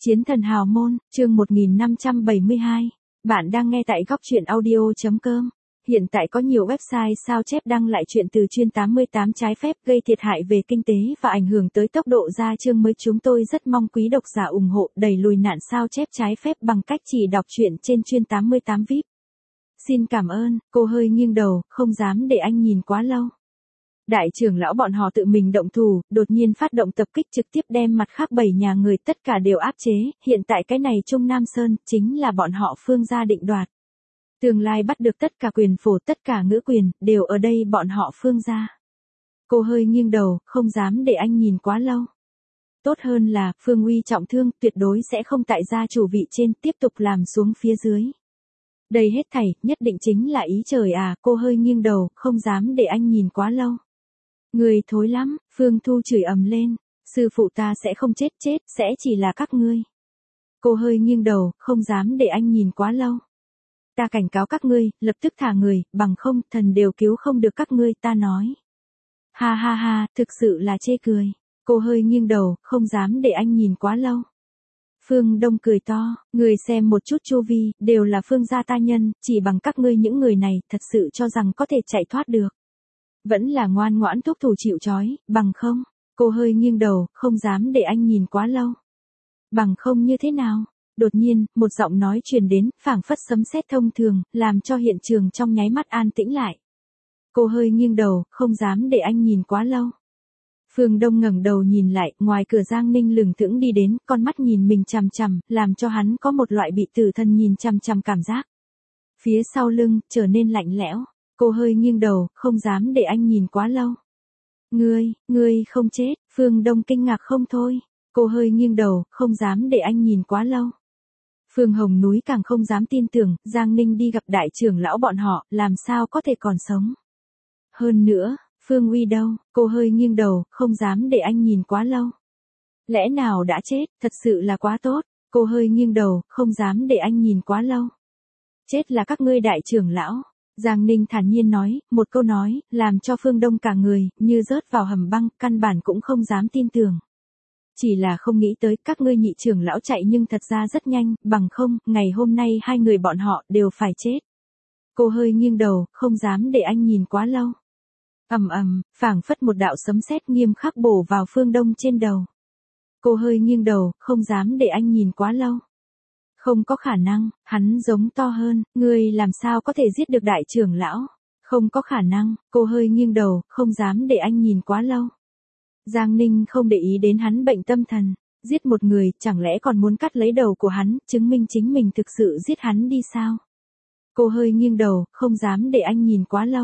Chiến thần hào môn, chương 1572. Bạn đang nghe tại góc truyện audio.com. Hiện tại có nhiều website sao chép đăng lại chuyện từ chuyên 88 trái phép gây thiệt hại về kinh tế và ảnh hưởng tới tốc độ ra chương mới. Chúng tôi rất mong quý độc giả ủng hộ đẩy lùi nạn sao chép trái phép bằng cách chỉ đọc truyện trên chuyên 88 VIP. Xin cảm ơn. Cô hơi nghiêng đầu, không dám để anh nhìn quá lâu. Đại trưởng lão bọn họ tự mình động thủ, đột nhiên phát động tập kích trực tiếp đem mặt khác 7 nhà người tất cả đều áp chế, hiện tại cái này Trung Nam Sơn, chính là bọn họ Phương gia định đoạt. Tương lai bắt được tất cả quyền phổ tất cả ngữ quyền, đều ở đây bọn họ Phương gia. Cô hơi nghiêng đầu, không dám để anh nhìn quá lâu. Tốt hơn là, Phương Uy trọng thương, tuyệt đối sẽ không tại gia chủ vị trên, tiếp tục làm xuống phía dưới. Đây hết thảy, nhất định chính là ý trời à, cô hơi nghiêng đầu, không dám để anh nhìn quá lâu. Người thối lắm, Phương Thu chửi ầm lên, sư phụ ta sẽ không chết, sẽ chỉ là các ngươi. Cô hơi nghiêng đầu, không dám để anh nhìn quá lâu. Ta cảnh cáo các ngươi, lập tức thả người, bằng không, thần đều cứu không được các ngươi, ta nói. Ha ha ha, thực sự là chê cười. Cô hơi nghiêng đầu, không dám để anh nhìn quá lâu. Phương Đông cười to, người xem một chút chu vi, đều là Phương gia ta nhân, chỉ bằng các ngươi những người này, thật sự cho rằng có thể chạy thoát được. Vẫn là ngoan ngoãn thúc thủ chịu trói, bằng không. Cô hơi nghiêng đầu, không dám để anh nhìn quá lâu. Bằng không như thế nào? Đột nhiên, một giọng nói truyền đến, phảng phất sấm sét thông thường, làm cho hiện trường trong nháy mắt an tĩnh lại. Cô hơi nghiêng đầu, không dám để anh nhìn quá lâu. Phương Đông ngẩng đầu nhìn lại, ngoài cửa Giang Ninh lừng thững đi đến, con mắt nhìn mình chằm chằm, làm cho hắn có một loại bị tử thần nhìn chằm chằm cảm giác. Phía sau lưng, trở nên lạnh lẽo. Cô hơi nghiêng đầu, không dám để anh nhìn quá lâu. Ngươi không chết, Phương Đông kinh ngạc không thôi. Cô hơi nghiêng đầu, không dám để anh nhìn quá lâu. Phương Hồng Núi càng không dám tin tưởng, Giang Ninh đi gặp đại trưởng lão bọn họ, làm sao có thể còn sống. Hơn nữa, Phương Uy đâu, cô hơi nghiêng đầu, không dám để anh nhìn quá lâu. Lẽ nào đã chết, thật sự là quá tốt, cô hơi nghiêng đầu, không dám để anh nhìn quá lâu. Chết là các ngươi đại trưởng lão. Giang Ninh thản nhiên nói, một câu nói, làm cho Phương Đông cả người, như rớt vào hầm băng, căn bản cũng không dám tin tưởng. Chỉ là không nghĩ tới, các ngươi nhị trưởng lão chạy nhưng thật ra rất nhanh, bằng không, ngày hôm nay hai người bọn họ đều phải chết. Cô hơi nghiêng đầu, không dám để anh nhìn quá lâu. Phảng phất một đạo sấm sét nghiêm khắc bổ vào Phương Đông trên đầu. Cô hơi nghiêng đầu, không dám để anh nhìn quá lâu. Không có khả năng, hắn giống to hơn, ngươi làm sao có thể giết được đại trưởng lão? Không có khả năng, cô hơi nghiêng đầu, không dám để anh nhìn quá lâu. Giang Ninh không để ý đến hắn bệnh tâm thần, giết một người, chẳng lẽ còn muốn cắt lấy đầu của hắn, chứng minh chính mình thực sự giết hắn đi sao? Cô hơi nghiêng đầu, không dám để anh nhìn quá lâu.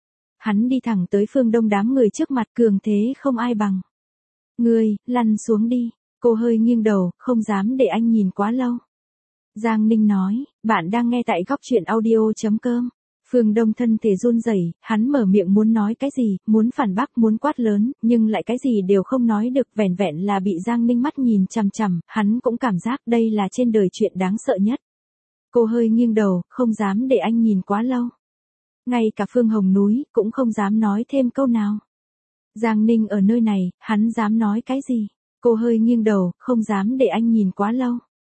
Hắn đi thẳng tới Phương Đông đám người trước mặt, cường thế không ai bằng. Ngươi, lăn xuống đi, cô hơi nghiêng đầu, không dám để anh nhìn quá lâu. Giang Ninh nói, bạn đang nghe tại góc truyện audio.com. Phương Đông thân thể run rẩy, hắn mở miệng muốn nói cái gì, muốn phản bác, muốn quát lớn, nhưng lại cái gì đều không nói được, vẻn vẹn là bị Giang Ninh mắt nhìn chằm chằm, hắn cũng cảm giác đây là trên đời chuyện đáng sợ nhất. Cô hơi nghiêng đầu, không dám để anh nhìn quá lâu. Ngay cả Phương Hồng Núi, cũng không dám nói thêm câu nào. Giang Ninh ở nơi này, hắn dám nói cái gì? Cô hơi nghiêng đầu, không dám để anh nhìn quá lâu.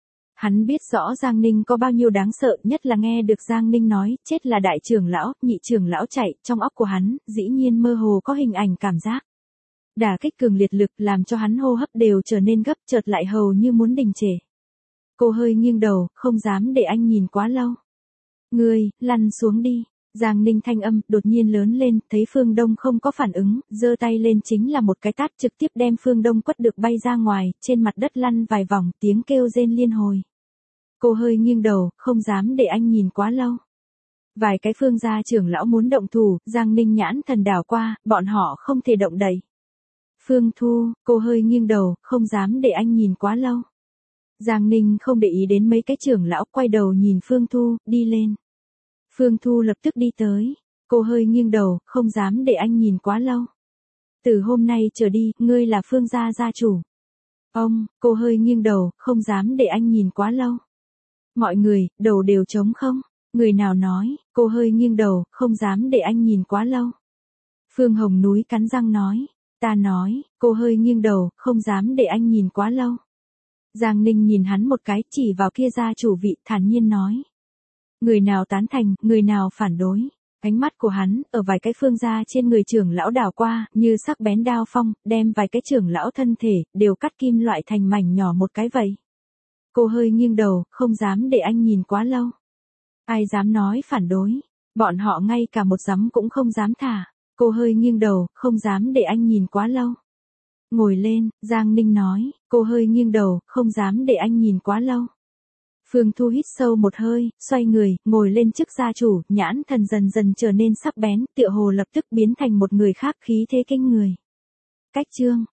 Hắn biết rõ Giang Ninh có bao nhiêu đáng sợ, nhất là nghe được Giang Ninh nói, chết là đại trưởng lão, nhị trưởng lão chạy, trong óc của hắn, dĩ nhiên mơ hồ có hình ảnh cảm giác. Đả kích cường liệt lực làm cho hắn hô hấp đều trở nên gấp, chợt lại hầu như muốn đình trệ. Cô hơi nghiêng đầu, không dám để anh nhìn quá lâu. Ngươi, lăn xuống đi. Giang Ninh thanh âm đột nhiên lớn lên, thấy Phương Đông không có phản ứng, giơ tay lên chính là một cái tát trực tiếp đem Phương Đông quất được bay ra ngoài, trên mặt đất lăn vài vòng, tiếng kêu rên liên hồi. Cô hơi nghiêng đầu, không dám để anh nhìn quá lâu. Vài cái Phương gia trưởng lão muốn động thủ, Giang Ninh nhãn thần đảo qua, bọn họ không thể động đậy. Phương Thu, cô hơi nghiêng đầu, không dám để anh nhìn quá lâu. Giang Ninh không để ý đến mấy cái trưởng lão, quay đầu nhìn Phương Thu, đi lên. Phương Thu lập tức đi tới. Cô hơi nghiêng đầu, không dám để anh nhìn quá lâu. Từ hôm nay trở đi, ngươi là Phương gia gia chủ. Cô hơi nghiêng đầu, không dám để anh nhìn quá lâu. Mọi người, đầu đều trống không? Người nào nói, cô hơi nghiêng đầu, không dám để anh nhìn quá lâu. Phương Hồng Núi cắn răng nói. Ta nói, cô hơi nghiêng đầu, không dám để anh nhìn quá lâu. Giang Ninh nhìn hắn một cái, chỉ vào kia gia chủ vị, thản nhiên nói. Người nào tán thành, người nào phản đối. Ánh mắt của hắn, ở vài cái phương gia trên người trưởng lão đảo qua, như sắc bén đao phong, đem vài cái trưởng lão thân thể, đều cắt kim loại thành mảnh nhỏ một cái vậy. Cô hơi nghiêng đầu, không dám để anh nhìn quá lâu. Ai dám nói phản đối, bọn họ ngay cả một giấm cũng không dám thả. Cô hơi nghiêng đầu, không dám để anh nhìn quá lâu. Ngồi lên, Giang Ninh nói, cô hơi nghiêng đầu, không dám để anh nhìn quá lâu. Phương Thu hít sâu một hơi, xoay người, ngồi lên trước gia chủ, nhãn thần dần dần trở nên sắc bén, tựa hồ lập tức biến thành một người khác khí thế kinh người. Cách chương